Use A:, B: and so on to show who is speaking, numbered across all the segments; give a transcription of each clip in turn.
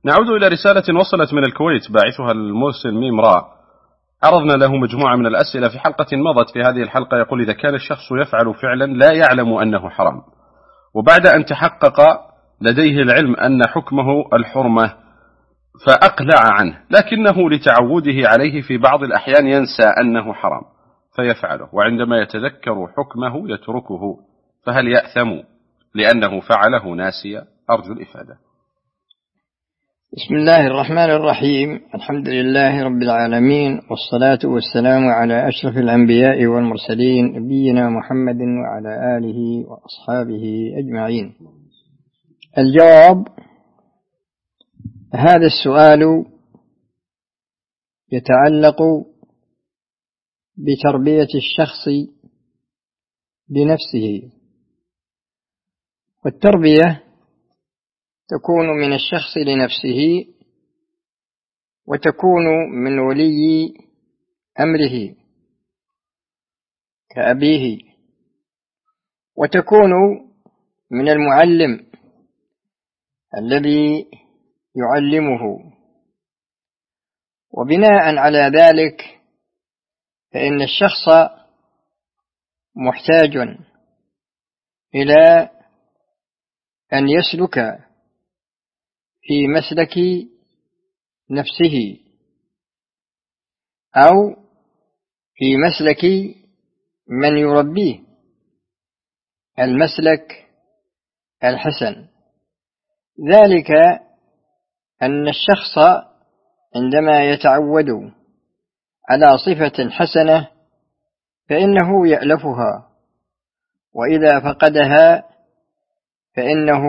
A: نعود إلى رسالة وصلت من الكويت باعثها المرسل ميم راء. عرضنا له مجموعة من الأسئلة في حلقة مضت. في هذه الحلقة يقول: إذا كان الشخص يفعل فعلا لا يعلم أنه حرام، وبعد أن تحقق لديه العلم أن حكمه الحرمة فأقلع عنه، لكنه لتعوده عليه في بعض الأحيان ينسى أنه حرام فيفعله، وعندما يتذكر حكمه يتركه، فهل يأثم لأنه فعله ناسيا؟ أرجو الإفادة.
B: بسم الله الرحمن الرحيم. الحمد لله رب العالمين، والصلاة والسلام على أشرف الأنبياء والمرسلين، نبينا محمد وعلى آله وأصحابه أجمعين. الجواب: هذا السؤال يتعلق بتربية الشخص لنفسه، والتربية تكون من الشخص لنفسه، وتكون من ولي أمره كأبيه، وتكون من المعلم الذي يعلمه. وبناء على ذلك فإن الشخص محتاج إلى أن يسلك في مسلك نفسه أو في مسلك من يربيه، المسلك الحسن. ذلك أن الشخص عندما يتعود على صفة حسنة فإنه يألفها، وإذا فقدها فإنه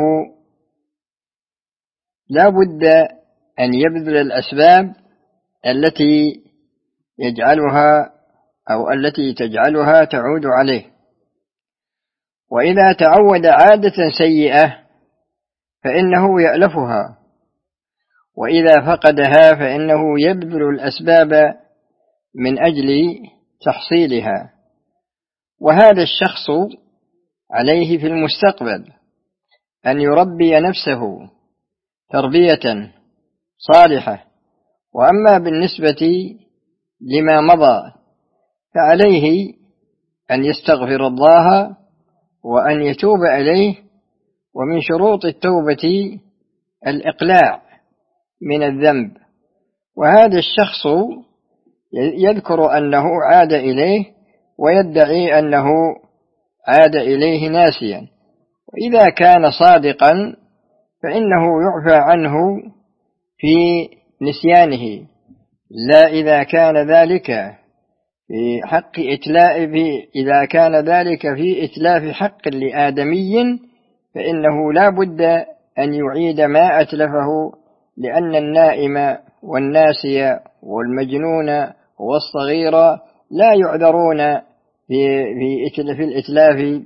B: لا بد أن يبذل الأسباب التي يجعلها أو التي تجعلها تعود عليه. وإذا تعود عادة سيئة فإنه يألفها، وإذا فقدها فإنه يبذل الأسباب من أجل تحصيلها. وهذا الشخص عليه في المستقبل أن يربي نفسه تربية صالحة. وأما بالنسبة لما مضى فعليه أن يستغفر الله وأن يتوب إليه، ومن شروط التوبة الإقلاع من الذنب. وهذا الشخص يذكر أنه عاد إليه ويدعي أنه عاد إليه ناسيا، وإذا كان صادقا فإنه يعفى عنه في نسيانه، لا إذا كان ذلك في حق إذا كان ذلك في إتلاف حق لآدمي فإنه لا بد أن يعيد ما أتلفه، لأن النائم والناسي والمجنون والصغير لا يعذرون في الإتلاف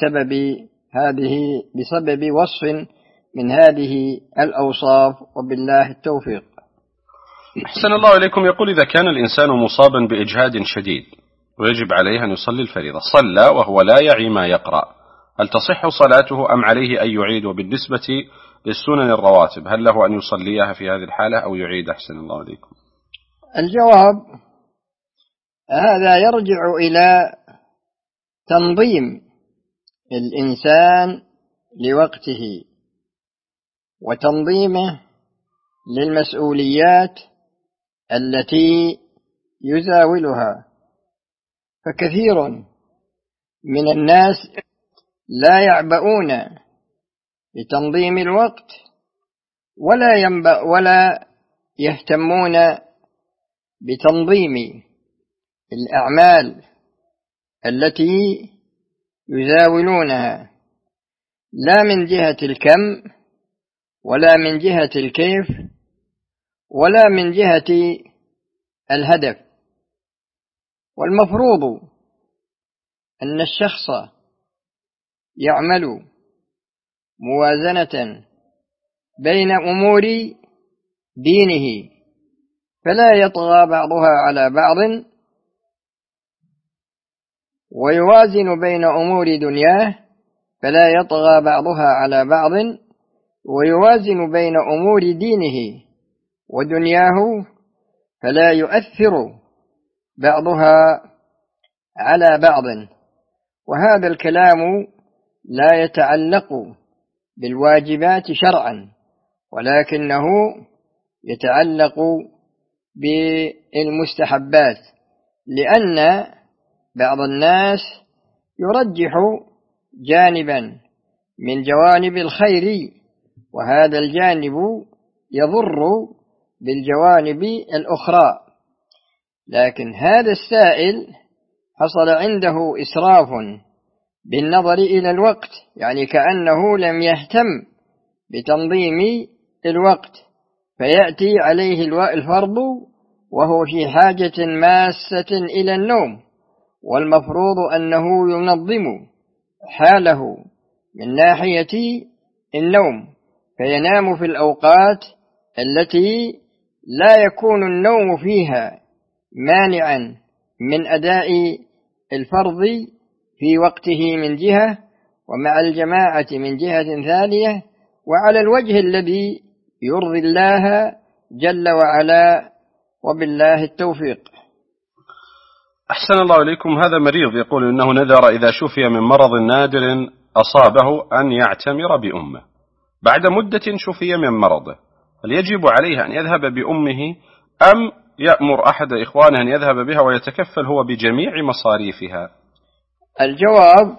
B: بسبب وصف من هذه الأوصاف، وبالله التوفيق.
A: أحسن الله إليكم. يقول: إذا كان الإنسان مصابا بإجهاد شديد ويجب عليه أن يصلي الفريضة، صلى وهو لا يعي ما يقرأ، هل تصح صلاته أم عليه أن يعيد؟ وبالنسبة للسنن الرواتب هل له أن يصليها في هذه الحالة أو يعيد؟ أحسن الله إليكم.
B: الجواب: هذا يرجع إلى تنظيم الإنسان لوقته وتنظيمه للمسؤوليات التي يزاولها. فكثير من الناس لا يعبؤون بتنظيم الوقت ولا يهتمون بتنظيم الأعمال التي يزاولونها، لا من جهة الكم ولا من جهة الكيف ولا من جهة الهدف. والمفروض أن الشخص يعمل موازنة بين أمور دينه فلا يطغى بعضها على بعض، ويوازن بين أمور دنياه فلا يطغى بعضها على بعض، ويوازن بين أمور دينه ودنياه، فلا يؤثر بعضها على بعض. وهذا الكلام لا يتعلق بالواجبات شرعا، ولكنه يتعلق بالمستحبات، لأن بعض الناس يرجح جانبا من جوانب الخير، وهذا الجانب يضر بالجوانب الأخرى. لكن هذا السائل حصل عنده إسراف بالنظر إلى الوقت، يعني كأنه لم يهتم بتنظيم الوقت، فيأتي عليه الفرض وهو في حاجة ماسة إلى النوم، والمفروض أنه ينظم حاله من ناحية النوم، فينام في الأوقات التي لا يكون النوم فيها مانعا من أداء الفرض في وقته من جهة، ومع الجماعة من جهة ثانية، وعلى الوجه الذي يرضي الله جل وعلا، وبالله التوفيق.
A: أحسن الله إليكم. هذا مريض يقول إنه نذر إذا شفي من مرض نادر أصابه أن يعتمر بأمه، بعد مدة شفي من مرضه، هل يجب عليه أن يذهب بأمه أم يأمر أحد إخوانه أن يذهب بها ويتكفل هو بجميع مصاريفها؟
B: الجواب: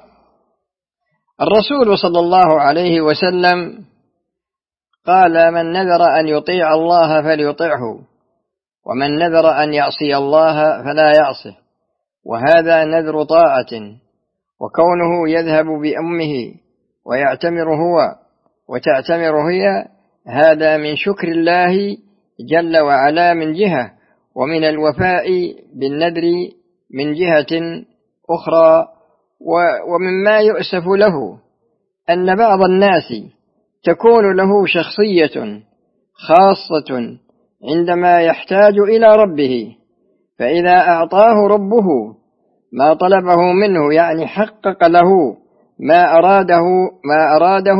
B: الرسول صلى الله عليه وسلم قال: من نذر أن يطيع الله فليطعه، ومن نذر أن يعصي الله فلا يعصه، وهذا نذر طاعة. وكونه يذهب بأمه ويعتمر هو وتعتمر هي، هذا من شكر الله جل وعلا من جهة، ومن الوفاء بالنذر من جهة أخرى. ومما يؤسف له أن بعض الناس تكون له شخصية خاصة عندما يحتاج إلى ربه، فإذا أعطاه ربه ما طلبه منه، يعني حقق له ما أراده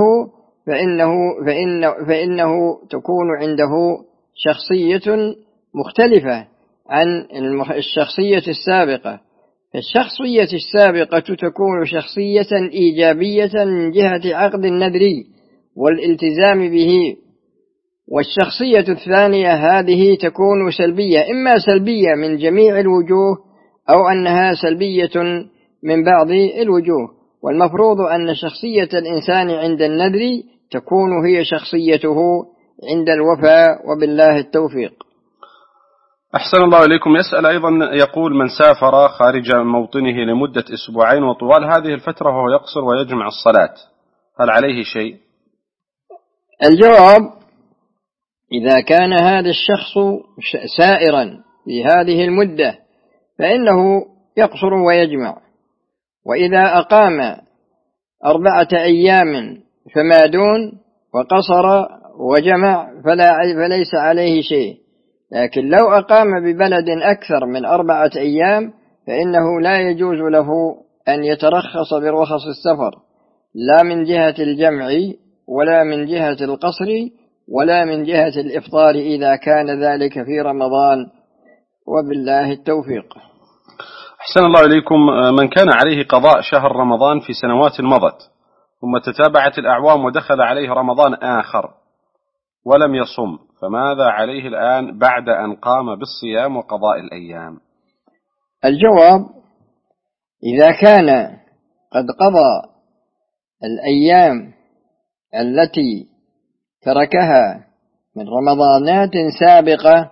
B: فإنه تكون عنده شخصية مختلفة عن الشخصية السابقة. فالشخصية السابقة تكون شخصية إيجابية من جهة عقد النذر والالتزام به، والشخصية الثانية هذه تكون سلبية، إما سلبية من جميع الوجوه أو أنها سلبية من بعض الوجوه. والمفروض أن شخصية الإنسان عند النذر تكون هي شخصيته عند الوفاء، وبالله التوفيق.
A: أحسن الله إليكم. يسأل أيضا، يقول: من سافر خارج موطنه لمدة أسبوعين وطوال هذه الفترة وهو يقصر ويجمع الصلاة، هل عليه شيء؟
B: الجواب: إذا كان هذا الشخص سائرا في هذه المدة فإنه يقصر ويجمع، وإذا أقام 4 أيام فما دون وقصر وجمع فليس عليه شيء. لكن لو أقام ببلد أكثر من 4 أيام فإنه لا يجوز له أن يترخص برخص السفر، لا من جهة الجمع ولا من جهة القصر ولا من جهة الإفطار إذا كان ذلك في رمضان، وبالله التوفيق.
A: أحسن الله إليكم. من كان عليه قضاء شهر رمضان في سنوات مضت ثم تتابعت الأعوام ودخل عليه رمضان آخر ولم يصم، فماذا عليه الآن بعد أن قام بالصيام وقضاء الأيام؟
B: الجواب: إذا كان قد قضى الأيام التي تركها من رمضانات سابقة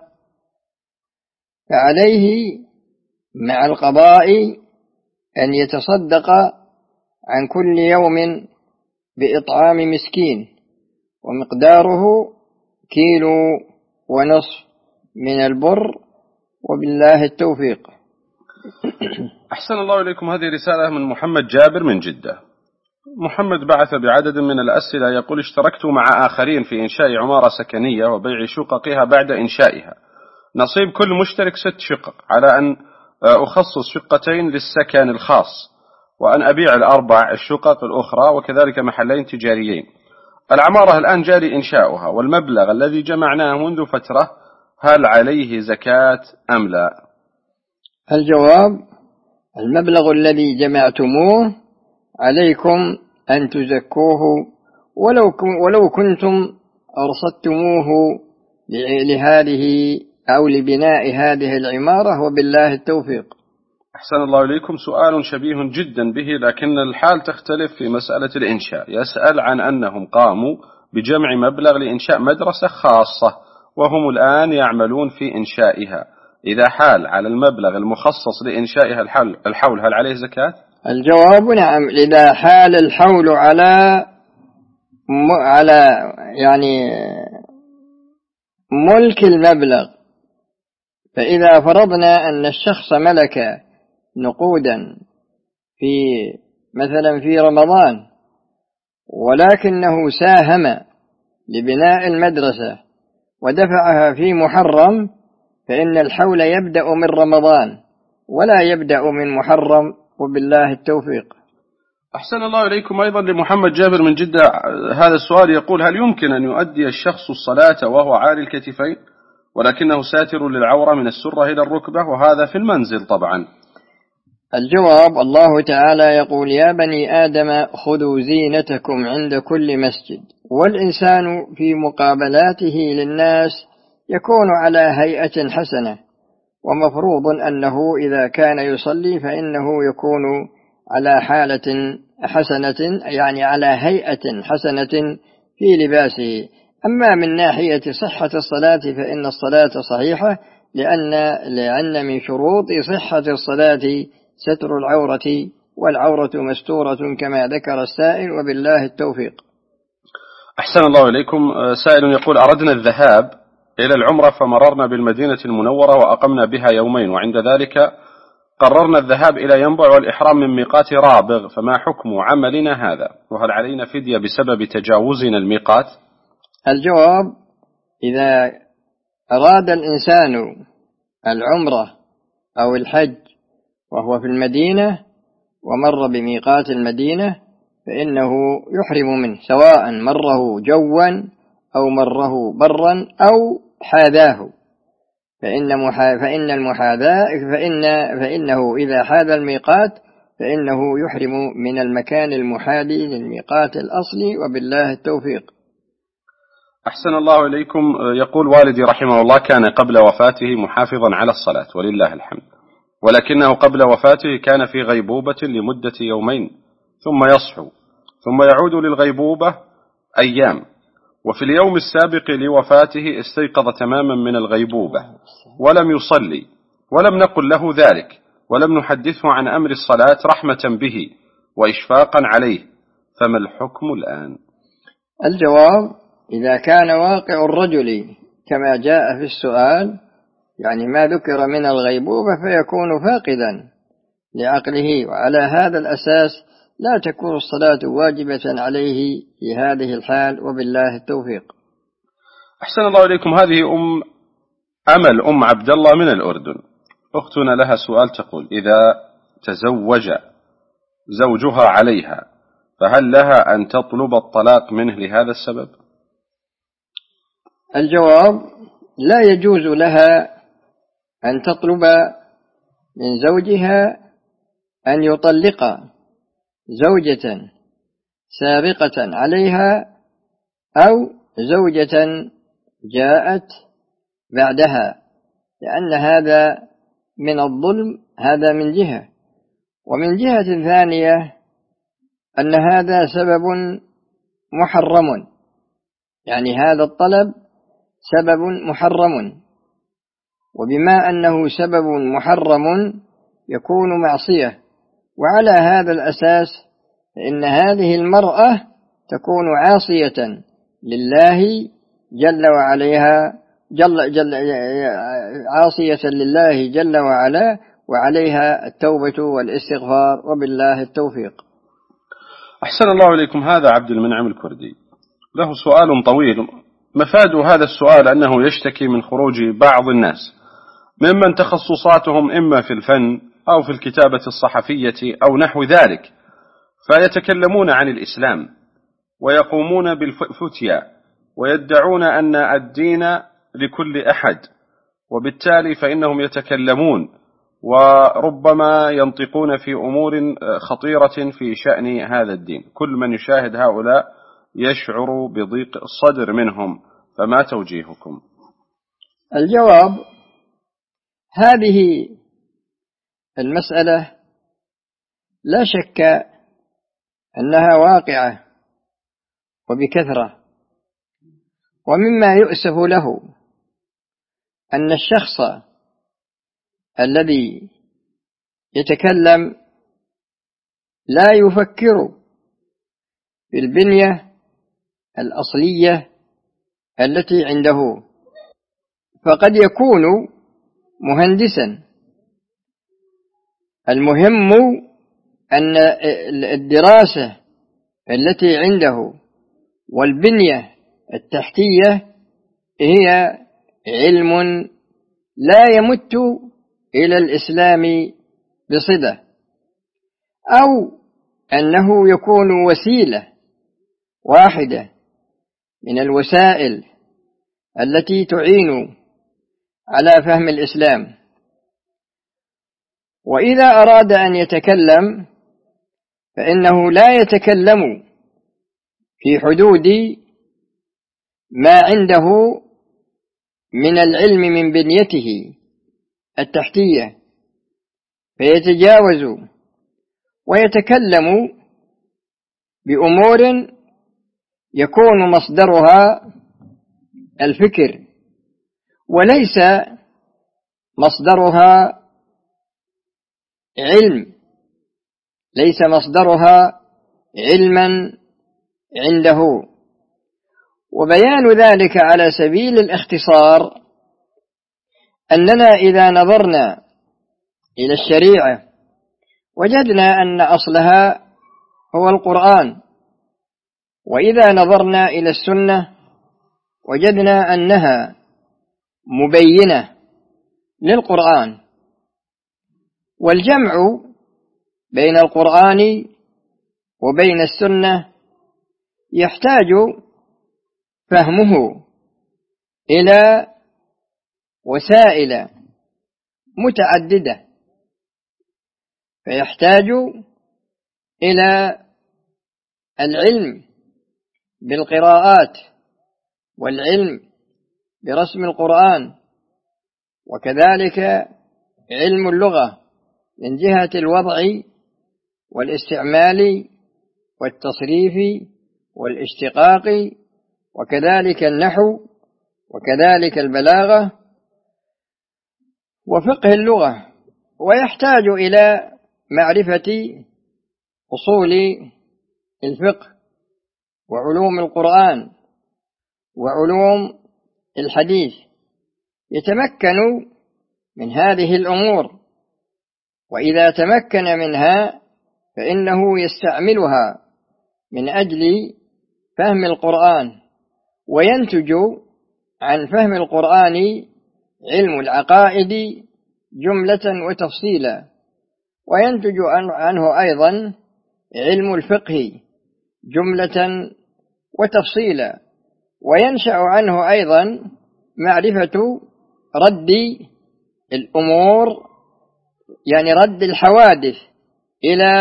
B: فعليه مع القضاء أن يتصدق عن كل يوم بإطعام مسكين، ومقداره 1.5 كيلو من البر، وبالله التوفيق.
A: أحسن الله إليكم. هذه رسالة من محمد جابر من جدة. محمد بعث بعدد من الأسئلة، يقول: اشتركت مع آخرين في إنشاء عمارة سكنية وبيع شققها بعد إنشائها، نصيب كل مشترك 6 شقق، على أن أخصص شقتين للسكن الخاص وأن أبيع ال4 الشقق الأخرى، وكذلك محلين تجاريين. العمارة الآن جاري إنشاؤها، والمبلغ الذي جمعناه منذ فترة هل عليه زكاة أم لا؟
B: الجواب: المبلغ الذي جمعتموه عليكم أن تزكوه ولو كنتم أرصدتموه لهذه أو لبناء هذه العمارة، وبالله التوفيق.
A: أحسن الله إليكم. سؤال شبيه جدا به، لكن الحال تختلف في مسألة الإنشاء. يسأل عن أنهم قاموا بجمع مبلغ لإنشاء مدرسة خاصة، وهم الآن يعملون في إنشائها. إذا حال على المبلغ المخصص لإنشائها الحول، هل عليه زكاة؟
B: الجواب: نعم، إذا حال الحول على يعني ملك المبلغ. فإذا فرضنا أن الشخص ملك نقودا مثلا في رمضان، ولكنه ساهم لبناء المدرسة ودفعها في محرم، فإن الحول يبدأ من رمضان ولا يبدأ من محرم، وبالله التوفيق.
A: أحسن الله إليكم. أيضا لمحمد جابر من جدة هذا السؤال، يقول: هل يمكن أن يؤدي الشخص الصلاة وهو عاري الكتفين ولكنه ساتر للعورة من السرة إلى الركبة، وهذا في المنزل طبعا؟
B: الجواب: الله تعالى يقول: يا بني آدم خذوا زينتكم عند كل مسجد. والإنسان في مقابلاته للناس يكون على هيئة حسنة، ومفروض أنه إذا كان يصلي فإنه يكون على حالة حسنة، يعني على هيئة حسنة في لباسه. أما من ناحية صحة الصلاة فإن الصلاة صحيحة، لأن من شروط صحة الصلاة ستر العورة، والعورة مستورة كما ذكر السائل، وبالله التوفيق.
A: أحسن الله إليكم. سائل يقول: أردنا الذهاب إلى العمرة فمررنا بالمدينة المنورة وأقمنا بها يومين، وعند ذلك قررنا الذهاب إلى ينبع والإحرام من ميقات رابغ، فما حكم عملنا هذا؟ وهل علينا فدية بسبب تجاوزنا الميقات؟
B: الجواب: إذا أراد الإنسان العمرة أو الحج وهو في المدينة ومر بميقات المدينة فإنه يحرم منه، سواء مره جوا أو مره برا أو حاذاه، فإنه إذا حاذ الميقات فإنه يحرم من المكان المحاذي للميقات الأصلي، وبالله التوفيق.
A: أحسن الله إليكم. يقول: والدي رحمه الله كان قبل وفاته محافظا على الصلاة ولله الحمد، ولكنه قبل وفاته كان في غيبوبة لمدة يومين ثم يصحو ثم يعود للغيبوبة أيام، وفي اليوم السابق لوفاته استيقظ تماما من الغيبوبة ولم يصلي، ولم نقل له ذلك ولم نحدثه عن أمر الصلاة رحمة به وإشفاقا عليه، فما الحكم الآن؟
B: الجواب: إذا كان واقع الرجل كما جاء في السؤال، يعني ما ذكر من الغيبوبة، فيكون فاقدا لعقله، وعلى هذا الأساس لا تكون الصلاة واجبة عليه في هذه الحال، وبالله التوفيق.
A: أحسن الله إليكم. هذه أمل عبد الله من الأردن، أختنا لها سؤال تقول: إذا تزوج زوجها عليها فهل لها أن تطلب الطلاق منه لهذا السبب؟
B: الجواب: لا يجوز لها أن تطلب من زوجها أن يطلق زوجة سابقة عليها أو زوجة جاءت بعدها، لأن هذا من الظلم، هذا من جهة. ومن جهة ثانية أن هذا سبب محرم، يعني هذا الطلب سبب محرم، وبما أنه سبب محرم يكون معصية، وعلى هذا الأساس فإن هذه المرأة تكون عاصية لله جل عاصية لله جل وعلا، وعليها التوبة والاستغفار، وبالله التوفيق.
A: أحسن الله إليكم. هذا عبد المنعم الكردي له سؤال طويل. مفاد هذا السؤال أنه يشتكي من خروج بعض الناس ممن تخصصاتهم إما في الفن أو في الكتابة الصحفية أو نحو ذلك، فيتكلمون عن الإسلام ويقومون بالفتيا ويدعون أن الدين لكل أحد، وبالتالي فإنهم يتكلمون وربما ينطقون في أمور خطيرة في شأن هذا الدين. كل من يشاهد هؤلاء يشعر بضيق الصدر منهم، فما توجيهكم؟
B: الجواب: هذه المسألة لا شك أنها واقعة وبكثرة، ومما يؤسف له أن الشخص الذي يتكلم لا يفكر في البنية الأصلية التي عنده، فقد يكون مهندسا. المهم أن الدراسة التي عنده والبنية التحتية هي علم لا يمت إلى الإسلام بصلة، أو أنه يكون وسيلة واحدة من الوسائل التي تعين على فهم الإسلام. وإذا أراد أن يتكلم فإنه لا يتكلم في حدود ما عنده من العلم من بنيته التحتية، فيتجاوز ويتكلم بأمور يكون مصدرها الفكر وليس مصدرها علم، ليس مصدرها علما عنده. وبيان ذلك على سبيل الاختصار أننا إذا نظرنا إلى الشريعة وجدنا أن أصلها هو القرآن، وإذا نظرنا إلى السنة وجدنا أنها مبينة للقرآن. والجمع بين القرآن وبين السنة يحتاج فهمه إلى وسائل متعددة، فيحتاج إلى العلم بالقراءات والعلم برسم القرآن، وكذلك علم اللغة من جهة الوضع والاستعمال والتصريف والاشتقاق، وكذلك النحو، وكذلك البلاغة وفقه اللغة. ويحتاج إلى معرفة أصول الفقه وعلوم القرآن وعلوم الحديث، يتمكن من هذه الأمور، وإذا تمكن منها فإنه يستعملها من أجل فهم القرآن، وينتج عن فهم القرآن علم العقائد جملة وتفصيلا، وينتج عنه أيضا علم الفقه جملة وتفصيلا، وينشأ عنه أيضا معرفة رد الأمور، يعني رد الحوادث إلى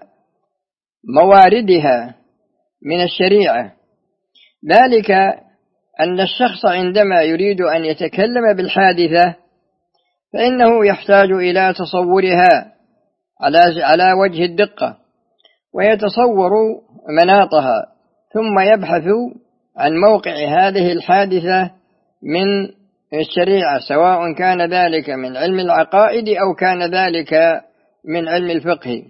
B: مواردها من الشريعة. ذلك أن الشخص عندما يريد أن يتكلم بالحادثة فإنه يحتاج إلى تصورها على وجه الدقة، ويتصور مناطها، ثم يبحث عن موقع هذه الحادثة من الشريعة، سواء كان ذلك من علم العقائد أو كان ذلك من علم الفقه.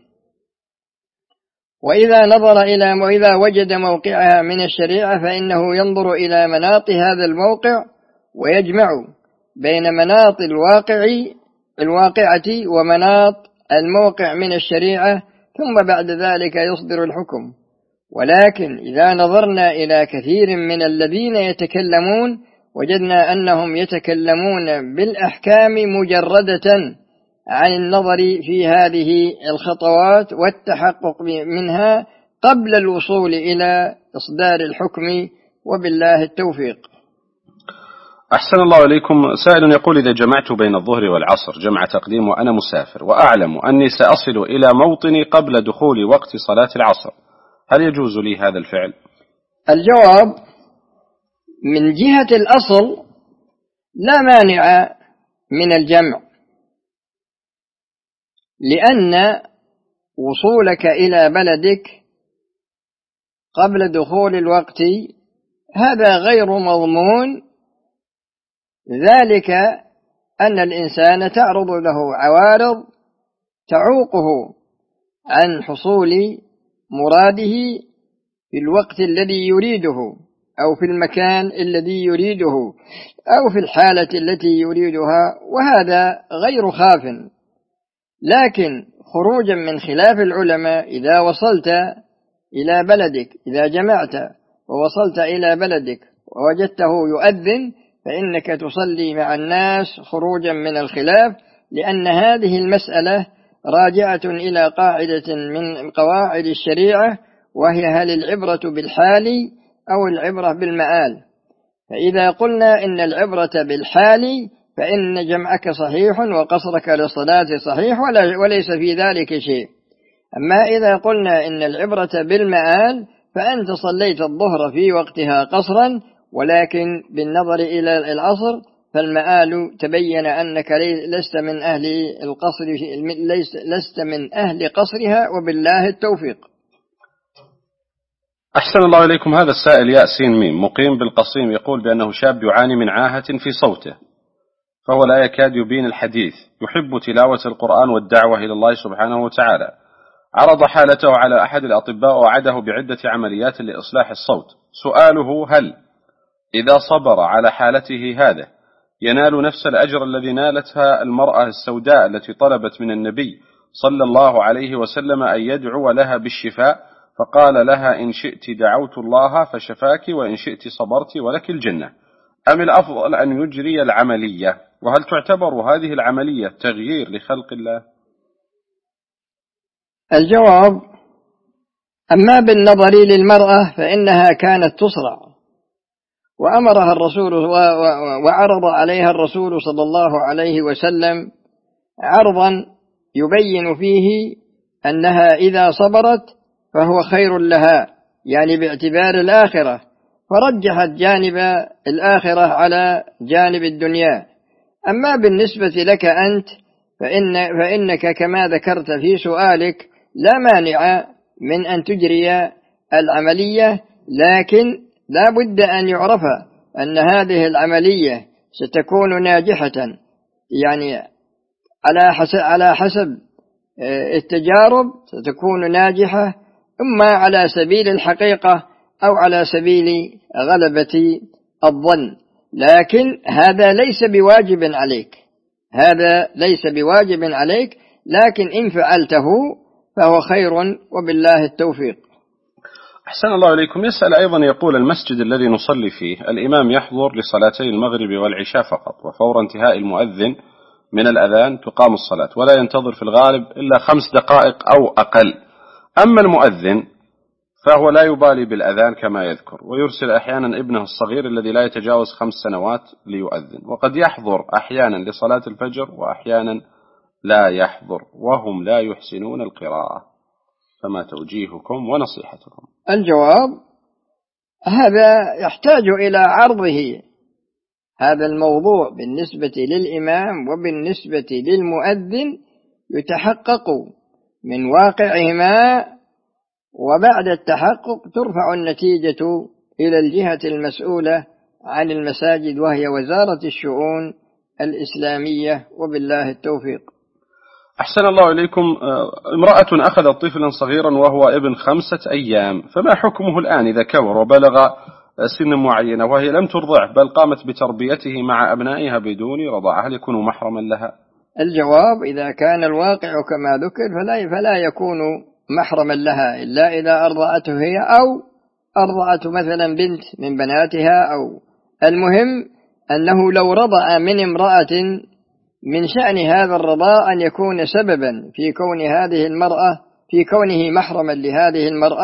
B: وإذا وجد موقعها من الشريعة فإنه ينظر إلى مناط هذا الموقع ويجمع بين مناط الواقعة ومناط الموقع من الشريعة، ثم بعد ذلك يصدر الحكم. ولكن إذا نظرنا إلى كثير من الذين يتكلمون وجدنا أنهم يتكلمون بالأحكام مجردة عن النظر في هذه الخطوات والتحقق منها قبل الوصول إلى إصدار الحكم، وبالله التوفيق.
A: أحسن الله إليكم. سائل يقول: إذا جمعت بين الظهر والعصر جمع تقديم وأنا مسافر وأعلم أني سأصل إلى موطني قبل دخول وقت صلاة العصر، هل يجوز لي هذا الفعل؟
B: الجواب: من جهة الأصل لا مانع من الجمع، لأن وصولك إلى بلدك قبل دخول الوقت هذا غير مضمون، ذلك أن الإنسان تعرض له عوارض تعوقه عن حصول مراده في الوقت الذي يريده، أو في المكان الذي يريده، أو في الحالة التي يريدها، وهذا غير خاف. لكن خروجا من خلاف العلماء، إذا وصلت إلى بلدك، إذا جمعت ووصلت إلى بلدك ووجدته يؤذن، فإنك تصلي مع الناس خروجا من الخلاف، لأن هذه المسألة راجعة إلى قاعدة من قواعد الشريعة، وهي: هل العبرة بالحال أو العبرة بالمآل؟ فإذا قلنا إن العبرة بالحال فإن جمعك صحيح وقصرك للصلاة صحيح وليس في ذلك شيء. أما إذا قلنا إن العبرة بالمآل فأنت صليت الظهر في وقتها قصرا، ولكن بالنظر إلى العصر فالمآل تبين أنك لست من أهل القصر، لست من أهل قصرها، وبالله التوفيق.
A: أحسن الله إليكم. هذا السائل ياسين ميم مقيم بالقصيم يقول بأنه شاب يعاني من عاهة في صوته، فهو لا يكاد يبين الحديث، يحب تلاوة القرآن والدعوة إلى الله سبحانه وتعالى. عرض حالته على أحد الأطباء ووعده بعدة عمليات لإصلاح الصوت. سؤاله: هل إذا صبر على حالته هذا ينال نفس الأجر الذي نالتها المرأة السوداء التي طلبت من النبي صلى الله عليه وسلم أن يدعو لها بالشفاء، فقال لها: إن شئت دعوت الله فشفاك، وإن شئت صبرت ولك الجنة، أم الأفضل أن يجري العملية؟ وهل تعتبر هذه العملية تغيير لخلق الله؟
B: الجواب: أما بالنظر للمرأة فإنها كانت تصرع، وأمرها الرسول وعرض عليها الرسول صلى الله عليه وسلم عرضا يبين فيه أنها إذا صبرت فهو خير لها، يعني باعتبار الآخرة، فرجحت جانب الآخرة على جانب الدنيا. أما بالنسبة لك أنت فإنك كما ذكرت في سؤالك لا مانع من أن تجري العملية، لكن لا بد أن يعرف أن هذه العملية ستكون ناجحة، يعني على حسب التجارب ستكون ناجحة، إما على سبيل الحقيقة أو على سبيل غلبة الظن، لكن هذا ليس بواجب عليك، هذا ليس بواجب عليك، لكن إن فعلته فهو خير، وبالله التوفيق.
A: أحسن الله إليكم. يسأل أيضا يقول: المسجد الذي نصلي فيه الإمام يحضر لصلاتي المغرب والعشاء فقط، وفور انتهاء المؤذن من الأذان تقام الصلاة، ولا ينتظر في الغالب إلا 5 دقائق أو أقل. أما المؤذن فهو لا يبالي بالأذان كما يذكر، ويرسل أحيانا ابنه الصغير الذي لا يتجاوز 5 سنوات ليؤذن، وقد يحضر أحيانا لصلاة الفجر وأحيانا لا يحضر، وهم لا يحسنون القراءة، فما توجيهكم ونصيحتكم؟
B: الجواب: هذا يحتاج إلى عرضه، هذا الموضوع بالنسبة للإمام وبالنسبة للمؤذن يتحقق من واقعهما، وبعد التحقق ترفع النتيجة إلى الجهة المسؤولة عن المساجد، وهي وزارة الشؤون الإسلامية، وبالله التوفيق.
A: أحسن الله إليكم. امرأة أخذت طفلا صغيرا وهو ابن 5 أيام، فما حكمه الآن إذا كبر وبلغ سن معينة وهي لم ترضعه بل قامت بتربيته مع أبنائها بدون رضاعة، هل يكون محرما لها؟
B: الجواب: إذا كان الواقع كما ذكر فلا يكون محرما لها إلا إذا أرضعته هي، أو أرضعته مثلا بنت من بناتها، أو المهم أنه لو رضع من امرأة من شأن هذا الرضاء أن يكون سببا في كون هذه المرأة، في كونه محرما لهذه المرأة،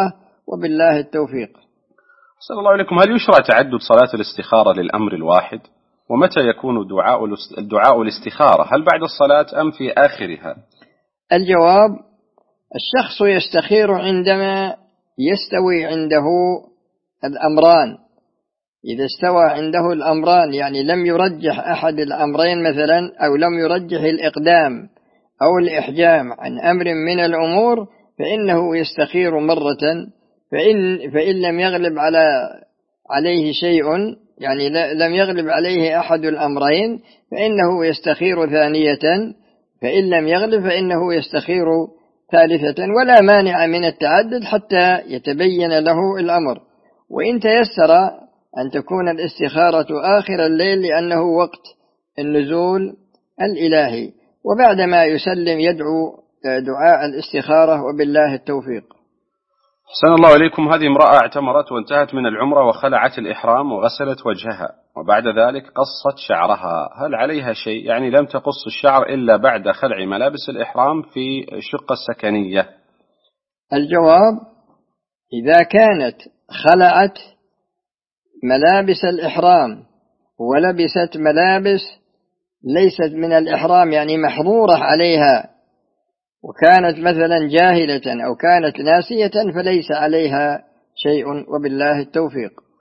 B: وبالله التوفيق.
A: صلى الله عليكم، هل يشرع تعدد صلاة الاستخارة للأمر الواحد؟ ومتى يكون الدعاء الاستخارة؟ هل بعد الصلاة أم في آخرها؟
B: الجواب: الشخص يستخير عندما يستوي عنده الأمران. إذا استوى عنده الأمران، يعني لم يرجح أحد الأمرين مثلا، أو لم يرجح الإقدام أو الإحجام عن أمر من الأمور، فإنه يستخير مرة. فإن لم يغلب عليه شيء، يعني لم يغلب عليه أحد الأمرين، فإنه يستخير ثانية. فإن لم يغلب فإنه يستخير ثالثة، ولا مانع من التعدد حتى يتبين له الأمر. وإن تيسر أن تكون الاستخارة آخر الليل لأنه وقت النزول الإلهي، وبعدما يسلم يدعو دعاء الاستخارة، وبالله التوفيق.
A: أحسن الله إليكم، هذه امرأة اعتمرت وانتهت من العمرة وخلعت الإحرام وغسلت وجهها، وبعد ذلك قصت شعرها، هل عليها شيء؟ يعني لم تقص الشعر إلا بعد خلع ملابس الإحرام في الشقة السكنية.
B: الجواب: إذا كانت خلعت ملابس الإحرام ولبست ملابس ليست من الإحرام، يعني محظورة عليها، وكانت مثلا جاهلة أو كانت ناسية، فليس عليها شيء، وبالله التوفيق.